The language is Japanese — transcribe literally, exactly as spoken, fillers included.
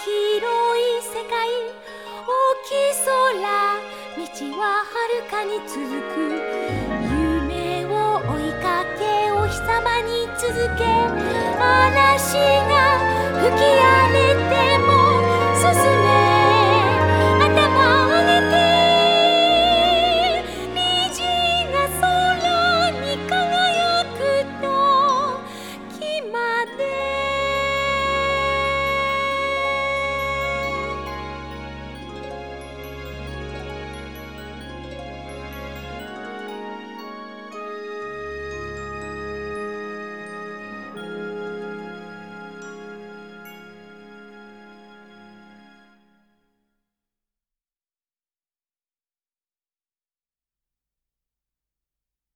広い世界、大きい空、道は遥かに続く。夢を追いかけ、お日様に続け、嵐が吹き荒れても